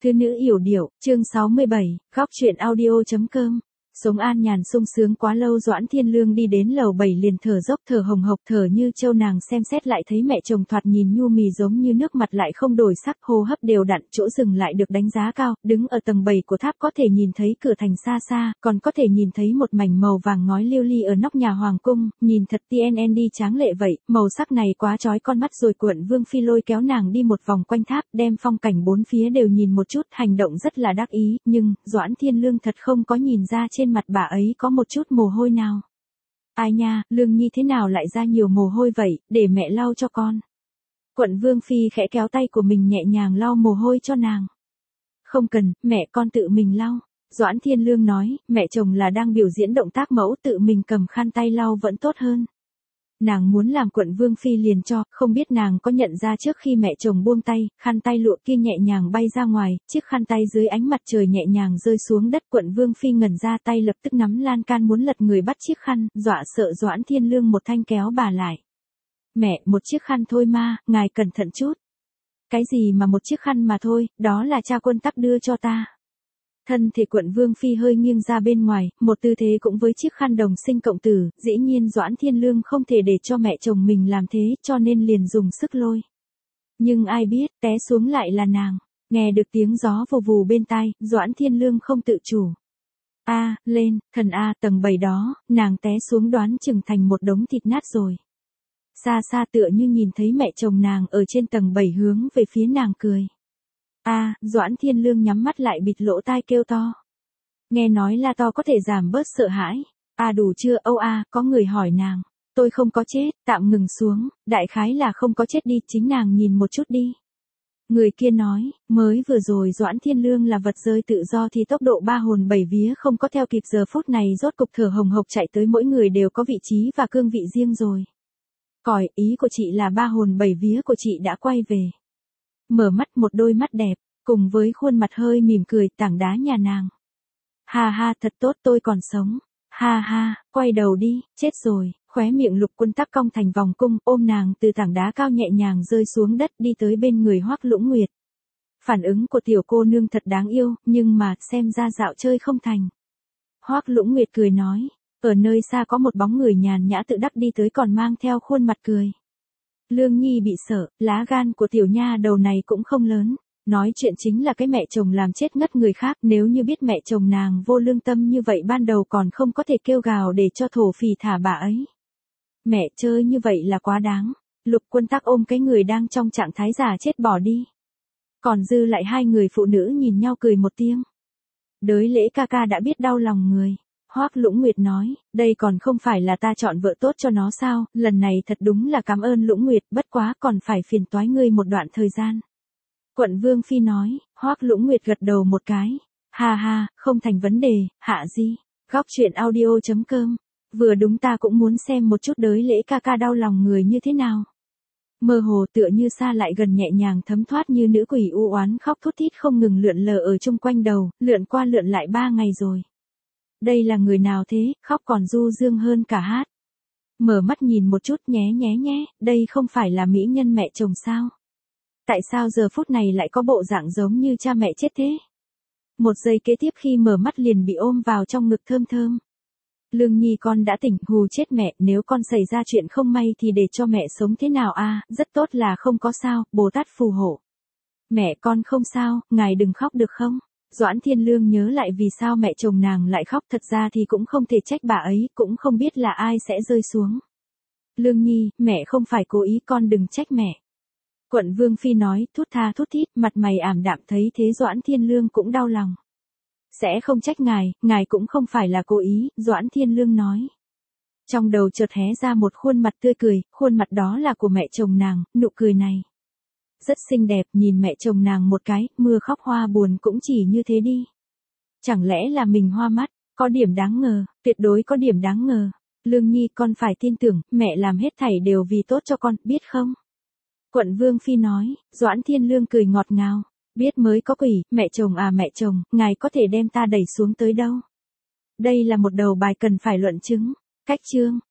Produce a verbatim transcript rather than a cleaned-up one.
Thư nữ yểu điệu, chương sáu mươi bảy, góc chuyện audio.com. Sống an nhàn sung sướng quá lâu, Doãn Thiên Lương đi đến lầu bảy liền thở dốc thở hồng hộc thở như châu. Nàng xem xét lại thấy mẹ chồng thoạt nhìn nhu mì giống như nước, mặt lại không đổi sắc, hô hấp đều đặn, chỗ dừng lại được đánh giá cao, đứng ở tầng bảy của tháp có thể nhìn thấy cửa thành xa xa, còn có thể nhìn thấy một mảnh màu vàng ngói lưu ly ở nóc nhà hoàng cung, nhìn thật tê en en đi tráng lệ vậy, màu sắc này quá chói con mắt rồi. Quận Vương Phi lôi kéo nàng đi một vòng quanh tháp, đem phong cảnh bốn phía đều nhìn một chút, hành động rất là đắc ý, nhưng Doãn Thiên Lương thật không có nhìn ra trên mặt bà ấy có một chút mồ hôi nào. Ai nha, Lương Nhi thế nào lại ra nhiều mồ hôi vậy, để mẹ lau cho con. Quận Vương Phi khẽ kéo tay của mình nhẹ nhàng lau mồ hôi cho nàng. Không cần, mẹ con tự mình lau. Doãn Thiên Lương nói, mẹ chồng là đang biểu diễn động tác mẫu, tự mình cầm khăn tay lau vẫn tốt hơn. Nàng muốn làm Quận Vương Phi liền cho, không biết nàng có nhận ra trước khi mẹ chồng buông tay, khăn tay lụa kia nhẹ nhàng bay ra ngoài, chiếc khăn tay dưới ánh mặt trời nhẹ nhàng rơi xuống đất. Quận Vương Phi ngẩn ra, tay lập tức nắm lan can muốn lật người bắt chiếc khăn, dọa sợ Doãn Thiên Lương một thanh kéo bà lại. Mẹ, một chiếc khăn thôi mà, ngài cẩn thận chút. Cái gì mà một chiếc khăn mà thôi, đó là cha Quân Tắc đưa cho ta. Thân thể Quận Vương Phi hơi nghiêng ra bên ngoài, một tư thế cũng với chiếc khăn đồng sinh cộng tử, dĩ nhiên Doãn Thiên Lương không thể để cho mẹ chồng mình làm thế, cho nên liền dùng sức lôi. Nhưng ai biết, té xuống lại là nàng, nghe được tiếng gió vù vù bên tai, Doãn Thiên Lương không tự chủ. A, lên, thần A, tầng bảy đó, nàng té xuống đoán chừng thành một đống thịt nát rồi. Xa xa tựa như nhìn thấy mẹ chồng nàng ở trên tầng bảy hướng về phía nàng cười. A, à, Doãn Thiên Lương nhắm mắt lại bịt lỗ tai kêu to. Nghe nói la to có thể giảm bớt sợ hãi. A à, đủ chưa, âu a, à, có người hỏi nàng. Tôi không có chết, tạm ngừng xuống, đại khái là không có chết đi, chính nàng nhìn một chút đi. Người kia nói, mới vừa rồi Doãn Thiên Lương là vật rơi tự do thì tốc độ ba hồn bảy vía không có theo kịp, giờ phút này rốt cục thở hồng hộc chạy tới, mỗi người đều có vị trí và cương vị riêng rồi. Còi, ý của chị là ba hồn bảy vía của chị đã quay về. Mở mắt, một đôi mắt đẹp, cùng với khuôn mặt hơi mỉm cười, tảng đá nhà nàng. Ha ha, thật tốt, tôi còn sống. Ha ha, quay đầu đi, chết rồi. Khóe miệng Lục Quân Tắc cong thành vòng cung, ôm nàng từ tảng đá cao nhẹ nhàng rơi xuống đất, đi tới bên người Hoắc Lũng Nguyệt. Phản ứng của tiểu cô nương thật đáng yêu, nhưng mà xem ra dạo chơi không thành. Hoắc Lũng Nguyệt cười nói, ở nơi xa có một bóng người nhàn nhã tự đắc đi tới, còn mang theo khuôn mặt cười. Lương Nhi bị sợ, lá gan của tiểu nha đầu này cũng không lớn. Nói chuyện chính là cái mẹ chồng làm chết ngất người khác, nếu như biết mẹ chồng nàng vô lương tâm như vậy ban đầu còn không có thể kêu gào để cho thổ phỉ thả bà ấy. Mẹ chơi như vậy là quá đáng. Lục Quân Tắc ôm cái người đang trong trạng thái già chết bỏ đi. Còn dư lại hai người phụ nữ nhìn nhau cười một tiếng. Đới Lễ ca ca đã biết đau lòng người. Hoắc Lũng Nguyệt nói, đây còn không phải là ta chọn vợ tốt cho nó sao, lần này thật đúng là cảm ơn Lũng Nguyệt, bất quá còn phải phiền toái ngươi một đoạn thời gian. Quận Vương Phi nói, Hoắc Lũng Nguyệt gật đầu một cái, ha ha, không thành vấn đề, hạ di, góc chuyện audio.com, vừa đúng ta cũng muốn xem một chút Đới Lễ ca ca đau lòng người như thế nào. Mơ hồ tựa như xa lại gần, nhẹ nhàng thấm thoát như nữ quỷ u oán khóc thút thít không ngừng lượn lờ ở chung quanh đầu, lượn qua lượn lại ba ngày rồi. Đây là người nào thế, khóc còn du dương hơn cả hát. Mở mắt nhìn một chút nhé nhé nhé, đây không phải là mỹ nhân mẹ chồng sao? Tại sao giờ phút này lại có bộ dạng giống như cha mẹ chết thế? Một giây kế tiếp khi mở mắt liền bị ôm vào trong ngực thơm thơm. Lương Nhi con đã tỉnh, hù chết mẹ, nếu con xảy ra chuyện không may thì để cho mẹ sống thế nào a? À, rất tốt là không có sao, Bồ Tát phù hộ. Mẹ con không sao, ngài đừng khóc được không? Doãn Thiên Lương nhớ lại vì sao mẹ chồng nàng lại khóc, thật ra thì cũng không thể trách bà ấy, cũng không biết là ai sẽ rơi xuống. Lương Nhi, mẹ không phải cố ý, con đừng trách mẹ. Quận Vương Phi nói, thút tha thút thít, mặt mày ảm đạm, thấy thế Doãn Thiên Lương cũng đau lòng. Sẽ không trách ngài, ngài cũng không phải là cố ý, Doãn Thiên Lương nói. Trong đầu chợt hé ra một khuôn mặt tươi cười, khuôn mặt đó là của mẹ chồng nàng, nụ cười này rất xinh đẹp, nhìn mẹ chồng nàng một cái, mưa khóc hoa buồn cũng chỉ như thế đi. Chẳng lẽ là mình hoa mắt, có điểm đáng ngờ, tuyệt đối có điểm đáng ngờ. Lương Nhi con phải tin tưởng, mẹ làm hết thảy đều vì tốt cho con, biết không? Quận Vương Phi nói, Doãn Thiên Lương cười ngọt ngào, biết mới có quỷ, mẹ chồng à mẹ chồng, ngài có thể đem ta đẩy xuống tới đâu? Đây là một đầu bài cần phải luận chứng. Cách chương,